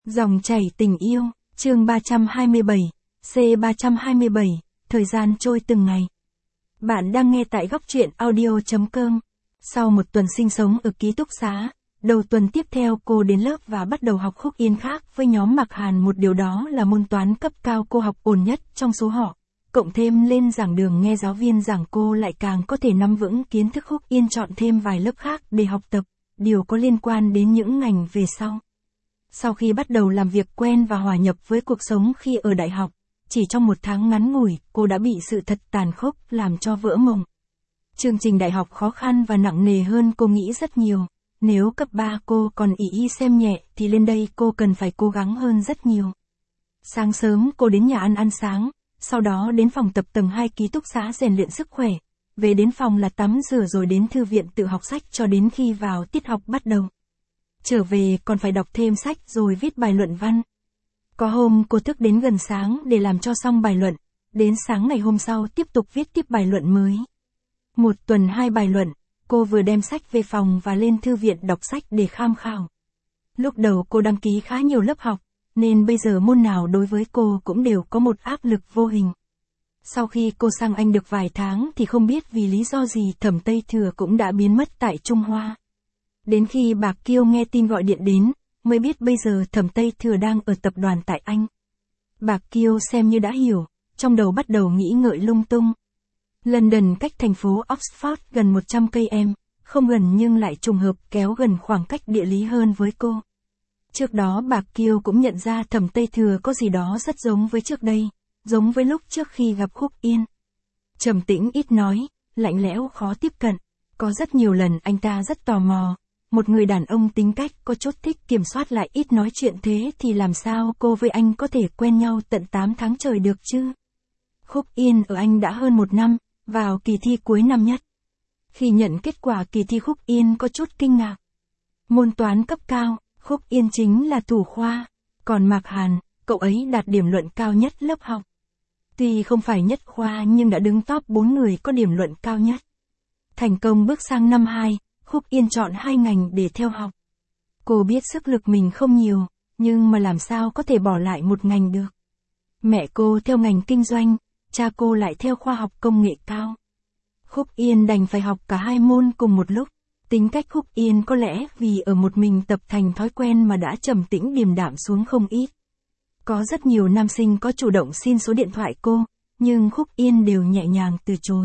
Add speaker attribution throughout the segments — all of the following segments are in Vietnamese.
Speaker 1: Dòng chảy tình yêu, chương 327, C327, thời gian trôi từng ngày. Bạn đang nghe tại góc truyện audio.com. Sau một tuần sinh sống ở ký túc xá, đầu tuần tiếp theo cô đến lớp và bắt đầu học khúc yên khác với nhóm Mạc Hàn, một điều đó là môn toán cấp cao cô học ổn nhất trong số họ. Cộng thêm lên giảng đường nghe giáo viên giảng, cô lại càng có thể nắm vững kiến thức khúc yên, chọn thêm vài lớp khác để học tập, điều có liên quan đến những ngành về sau. Sau khi bắt đầu làm việc quen và hòa nhập với cuộc sống khi ở đại học, chỉ trong một tháng ngắn ngủi, cô đã bị sự thật tàn khốc làm cho vỡ mộng. Chương trình đại học khó khăn và nặng nề hơn cô nghĩ rất nhiều. Nếu cấp 3 cô còn ý xem nhẹ thì lên đây cô cần phải cố gắng hơn rất nhiều. Sáng sớm cô đến nhà ăn sáng, sau đó đến phòng tập tầng 2 ký túc xá rèn luyện sức khỏe. Về đến phòng là tắm rửa rồi đến thư viện tự học sách cho đến khi vào tiết học bắt đầu. Trở về còn phải đọc thêm sách rồi viết bài luận văn. Có hôm cô thức đến gần sáng để làm cho xong bài luận, đến sáng ngày hôm sau tiếp tục viết tiếp bài luận mới. Một tuần 2 bài luận, cô vừa đem sách về phòng và lên thư viện đọc sách để tham khảo. Lúc đầu cô đăng ký khá nhiều lớp học, nên bây giờ môn nào đối với cô cũng đều có một áp lực vô hình. Sau khi cô sang Anh được vài tháng thì không biết vì lý do gì Thẩm Tây Thừa cũng đã biến mất tại Trung Hoa. Đến khi bà Kiêu nghe tin gọi điện đến, mới biết bây giờ Thẩm Tây Thừa đang ở tập đoàn tại Anh. Bà Kiêu xem như đã hiểu, trong đầu bắt đầu nghĩ ngợi lung tung. London cách thành phố Oxford gần 100 cây em, không gần nhưng lại trùng hợp kéo gần khoảng cách địa lý hơn với cô. Trước đó bà Kiêu cũng nhận ra Thẩm Tây Thừa có gì đó rất giống với trước đây, giống với lúc trước khi gặp Khúc Yên. Trầm tĩnh ít nói, lạnh lẽo khó tiếp cận, có rất nhiều lần anh ta rất tò mò. Một người đàn ông tính cách có chút thích kiểm soát lại ít nói chuyện, thế thì làm sao cô với anh có thể quen nhau tận 8 tháng trời được chứ? Khúc Yên ở Anh đã hơn 1 năm, vào kỳ thi cuối năm nhất. Khi nhận kết quả kỳ thi Khúc Yên có chút kinh ngạc. Môn toán cấp cao, Khúc Yên chính là thủ khoa, còn Mạc Hàn, cậu ấy đạt điểm luận cao nhất lớp học. Tuy không phải nhất khoa nhưng đã đứng top 4 người có điểm luận cao nhất. Thành công bước sang năm 2. Khúc Yên chọn 2 ngành để theo học. Cô biết sức lực mình không nhiều, nhưng mà làm sao có thể bỏ lại một ngành được. Mẹ cô theo ngành kinh doanh, cha cô lại theo khoa học công nghệ cao. Khúc Yên đành phải học cả 2 môn cùng một lúc. Tính cách Khúc Yên có lẽ vì ở một mình tập thành thói quen mà đã trầm tĩnh điềm đạm xuống không ít. Có rất nhiều nam sinh có chủ động xin số điện thoại cô, nhưng Khúc Yên đều nhẹ nhàng từ chối.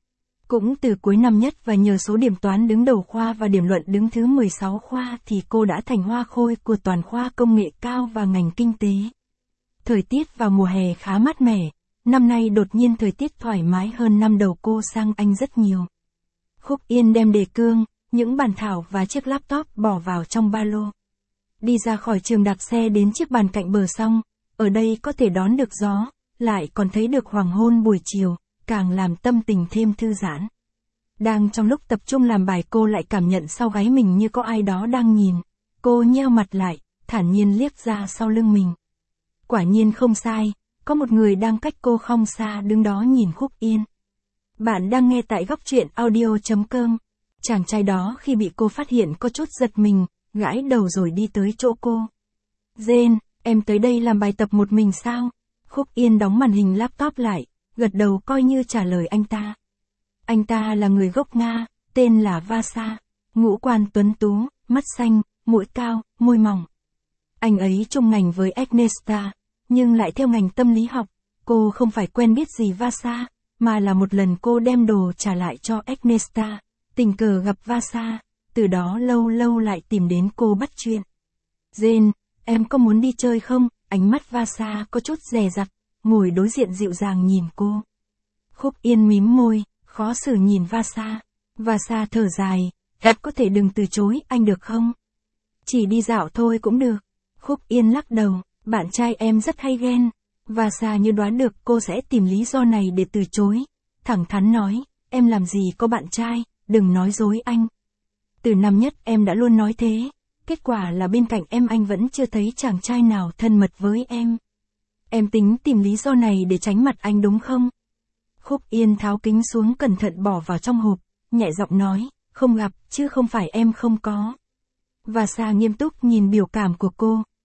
Speaker 1: Cũng từ cuối năm nhất và nhờ số điểm toán đứng đầu khoa và điểm luận đứng thứ 16 khoa thì cô đã thành hoa khôi của toàn khoa công nghệ cao và ngành kinh tế. Thời tiết vào mùa hè khá mát mẻ, năm nay đột nhiên thời tiết thoải mái hơn năm đầu cô sang Anh rất nhiều. Khúc Yên đem đề cương, những bản thảo và chiếc laptop bỏ vào trong ba lô. Đi ra khỏi trường đạp xe đến chiếc bàn cạnh bờ sông, ở đây có thể đón được gió, lại còn thấy được hoàng hôn buổi chiều, càng làm tâm tình thêm thư giãn. Đang trong lúc tập trung làm bài cô lại cảm nhận sau gáy mình như có ai đó đang nhìn. Cô nheo mặt lại, thản nhiên liếc ra sau lưng mình. Quả nhiên không sai, có một người đang cách cô không xa đứng đó nhìn Khúc Yên. Bạn đang nghe tại góc truyện audio.com. Chàng trai đó khi bị cô phát hiện có chút giật mình, gãi đầu rồi đi tới chỗ cô. Jane, em tới đây làm bài tập một mình sao? Khúc Yên đóng màn hình laptop lại, gật đầu coi như trả lời anh ta. Anh ta là người gốc Nga, tên là Vasa, ngũ quan tuấn tú, mắt xanh, mũi cao, môi mỏng. Anh ấy chung ngành với Agnieszka, nhưng lại theo ngành tâm lý học. Cô không phải quen biết gì Vasa, mà là một lần cô đem đồ trả lại cho Agnieszka, tình cờ gặp Vasa, từ đó lâu lâu lại tìm đến cô bắt chuyện. Jane, em có muốn đi chơi không? Ánh mắt Vasa có chút dè dặt, ngồi đối diện dịu dàng nhìn cô. Khúc Yên mím môi, khó xử nhìn Vasa. Vasa thở dài, em có thể đừng từ chối anh được không? Chỉ đi dạo thôi cũng được. Khúc Yên lắc đầu, bạn trai em rất hay ghen. Vasa như đoán được cô sẽ tìm lý do này để từ chối. Thẳng thắn nói, em làm gì có bạn trai, đừng nói dối anh. Từ năm nhất em đã luôn nói thế. Kết quả là bên cạnh em anh vẫn chưa thấy chàng trai nào thân mật với em. Em tính tìm lý do này để tránh mặt anh đúng không? Khúc Yên tháo kính xuống cẩn thận bỏ vào trong hộp, nhẹ giọng nói, không gặp, chứ không phải em không có. Vasa nghiêm túc nhìn biểu cảm của cô,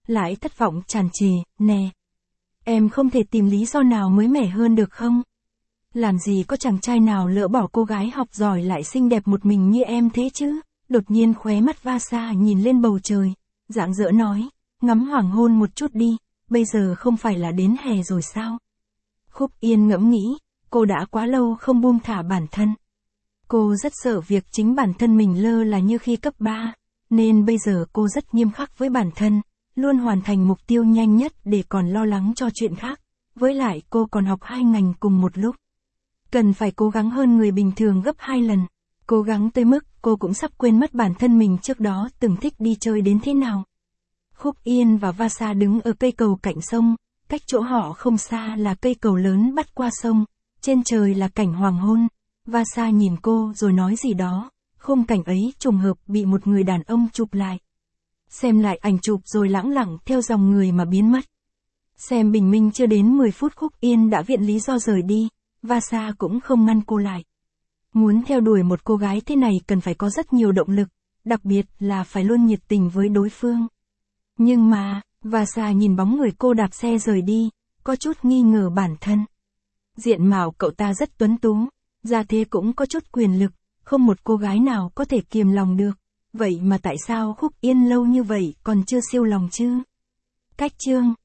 Speaker 1: lại thất vọng tràn trề, nè. Em không thể tìm lý do nào mới mẻ hơn được không? Làm gì có chàng trai nào lỡ bỏ cô gái học giỏi lại xinh đẹp một mình như em thế chứ? Đột nhiên khóe mắt Vasa nhìn lên bầu trời, rạng rỡ nói, ngắm hoàng hôn một chút đi, bây giờ không phải là đến hè rồi sao? Khúc Yên ngẫm nghĩ, cô đã quá lâu không buông thả bản thân. Cô rất sợ việc chính bản thân mình lơ là như khi cấp 3, nên bây giờ cô rất nghiêm khắc với bản thân, luôn hoàn thành mục tiêu nhanh nhất để còn lo lắng cho chuyện khác. Với lại cô còn học 2 ngành cùng một lúc. Cần phải cố gắng hơn người bình thường gấp 2 lần. Cố gắng tới mức cô cũng sắp quên mất bản thân mình trước đó từng thích đi chơi đến thế nào. Khúc Yên và Vasa đứng ở cây cầu cạnh sông, cách chỗ họ không xa là cây cầu lớn bắt qua sông, trên trời là cảnh hoàng hôn. Vasa nhìn cô rồi nói gì đó, khung cảnh ấy trùng hợp bị một người đàn ông chụp lại. Xem lại ảnh chụp rồi lẳng lặng theo dòng người mà biến mất. Xem bình minh chưa đến 10 phút Khúc Yên đã viện lý do rời đi, Vasa cũng không ngăn cô lại. Muốn theo đuổi một cô gái thế này cần phải có rất nhiều động lực, đặc biệt là phải luôn nhiệt tình với đối phương. Nhưng mà, Vasa nhìn bóng người cô đạp xe rời đi, có chút nghi ngờ bản thân. Diện mạo cậu ta rất tuấn tú, gia thế cũng có chút quyền lực, không một cô gái nào có thể kiềm lòng được. Vậy mà tại sao Khúc Yên lâu như vậy còn chưa siêu lòng chứ? Cách chương